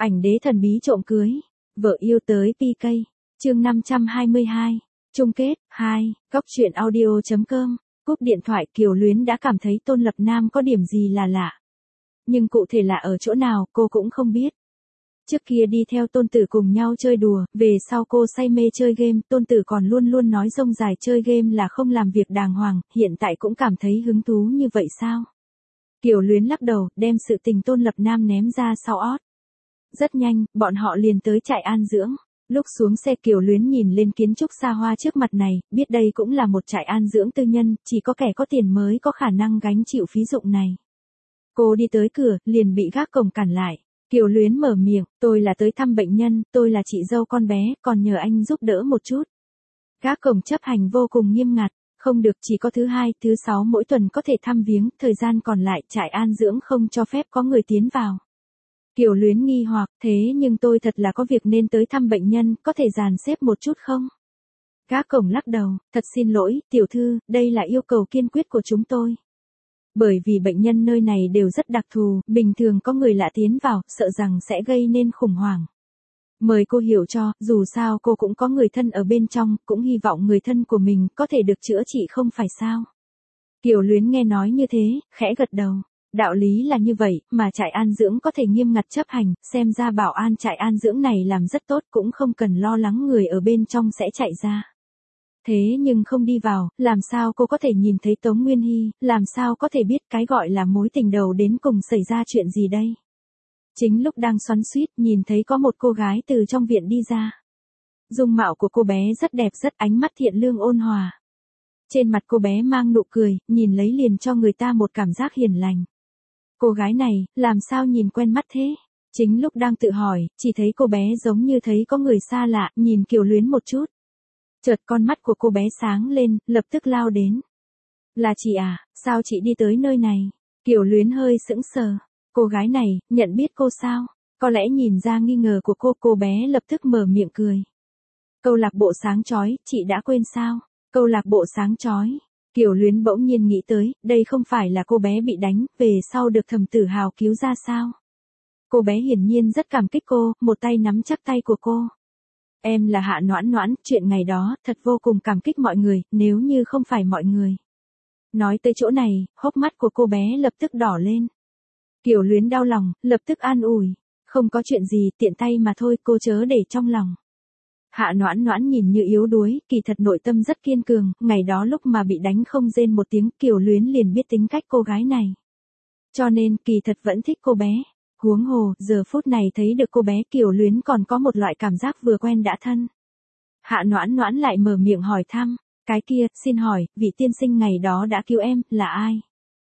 Ảnh đế thần bí trộm cưới. Vợ yêu tới PK. Chương 522. Chung kết 2. Góc truyện audio.com. Cúp điện thoại, Kiều Luyến đã cảm thấy Tôn Lập Nam có điểm gì là lạ. Nhưng cụ thể là ở chỗ nào cô cũng không biết. Trước kia đi theo Tôn Tử cùng nhau chơi đùa, về sau cô say mê chơi game, Tôn Tử còn luôn luôn nói rông dài chơi game là không làm việc đàng hoàng, hiện tại cũng cảm thấy hứng thú như vậy sao? Kiều Luyến lắc đầu, đem sự tình Tôn Lập Nam ném ra sau ót. Rất nhanh, bọn họ liền tới trại an dưỡng. Lúc xuống xe Kiều Luyến nhìn lên kiến trúc xa hoa trước mặt này, biết đây cũng là một trại an dưỡng tư nhân, chỉ có kẻ có tiền mới có khả năng gánh chịu phí dụng này. Cô đi tới cửa, liền bị gác cổng cản lại. Kiều Luyến mở miệng, tôi là tới thăm bệnh nhân, tôi là chị dâu con bé, còn nhờ anh giúp đỡ một chút. Gác cổng chấp hành vô cùng nghiêm ngặt, không được, chỉ có thứ hai, thứ sáu mỗi tuần có thể thăm viếng, thời gian còn lại trại an dưỡng không cho phép có người tiến vào. Kiều Luyến nghi hoặc, thế nhưng tôi thật là có việc nên tới thăm bệnh nhân, có thể dàn xếp một chút không? Gác cổng lắc đầu, thật xin lỗi, tiểu thư, đây là yêu cầu kiên quyết của chúng tôi. Bởi vì bệnh nhân nơi này đều rất đặc thù, bình thường có người lạ tiến vào, sợ rằng sẽ gây nên khủng hoảng. Mời cô hiểu cho, dù sao cô cũng có người thân ở bên trong, cũng hy vọng người thân của mình có thể được chữa trị không phải sao. Kiều Luyến nghe nói như thế, khẽ gật đầu. Đạo lý là như vậy, mà trại an dưỡng có thể nghiêm ngặt chấp hành, xem ra bảo an trại an dưỡng này làm rất tốt, cũng không cần lo lắng người ở bên trong sẽ chạy ra. Thế nhưng không đi vào, làm sao cô có thể nhìn thấy Tống Nguyên Hy, làm sao có thể biết cái gọi là mối tình đầu đến cùng xảy ra chuyện gì đây? Chính lúc đang xoắn xuýt, nhìn thấy có một cô gái từ trong viện đi ra. Dung mạo của cô bé rất đẹp, rất ánh mắt thiện lương ôn hòa. Trên mặt cô bé mang nụ cười, nhìn lấy liền cho người ta một cảm giác hiền lành. Cô gái này, làm sao nhìn quen mắt thế? Chính lúc đang tự hỏi, chỉ thấy cô bé giống như thấy có người xa lạ, nhìn Kiều Luyến một chút. Chợt con mắt của cô bé sáng lên, lập tức lao đến. Là chị à, sao chị đi tới nơi này? Kiều Luyến hơi sững sờ. Cô gái này, nhận biết cô sao? Có lẽ nhìn ra nghi ngờ của cô bé lập tức mở miệng cười. Câu lạc bộ sáng chói, chị đã quên sao? Câu lạc bộ sáng chói. Kiều Luyến bỗng nhiên nghĩ tới, đây không phải là cô bé bị đánh, về sau được Thẩm Tử Hào cứu ra sao? Cô bé hiển nhiên rất cảm kích cô, một tay nắm chắc tay của cô. Em là Hạ Noãn Noãn, chuyện ngày đó, thật vô cùng cảm kích mọi người, nếu như không phải mọi người. Nói tới chỗ này, hốc mắt của cô bé lập tức đỏ lên. Kiều Luyến đau lòng, lập tức an ủi. Không có chuyện gì, tiện tay mà thôi, cô chớ để trong lòng. Hạ Noãn Noãn nhìn như yếu đuối, kỳ thật nội tâm rất kiên cường, ngày đó lúc mà bị đánh không rên một tiếng, Kiều Luyến liền biết tính cách cô gái này. Cho nên, kỳ thật vẫn thích cô bé. Huống hồ, giờ phút này thấy được cô bé Kiều Luyến còn có một loại cảm giác vừa quen đã thân. Hạ Noãn Noãn lại mở miệng hỏi thăm, cái kia, xin hỏi, vị tiên sinh ngày đó đã cứu em, là ai?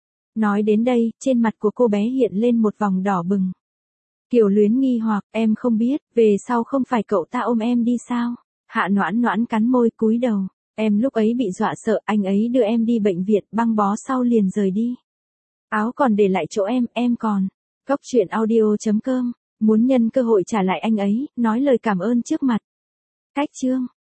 Nói đến đây, trên mặt của cô bé hiện lên một vòng đỏ bừng. Kiều Luyến nghi hoặc, em không biết, về sau không phải cậu ta ôm em đi sao? Hạ Noãn Noãn cắn môi cúi đầu, em lúc ấy bị dọa sợ, anh ấy đưa em đi bệnh viện, băng bó sau liền rời đi. Áo còn để lại chỗ em còn. Góc truyện audio.com, muốn nhân cơ hội trả lại anh ấy, nói lời cảm ơn trước mặt. Cách chương.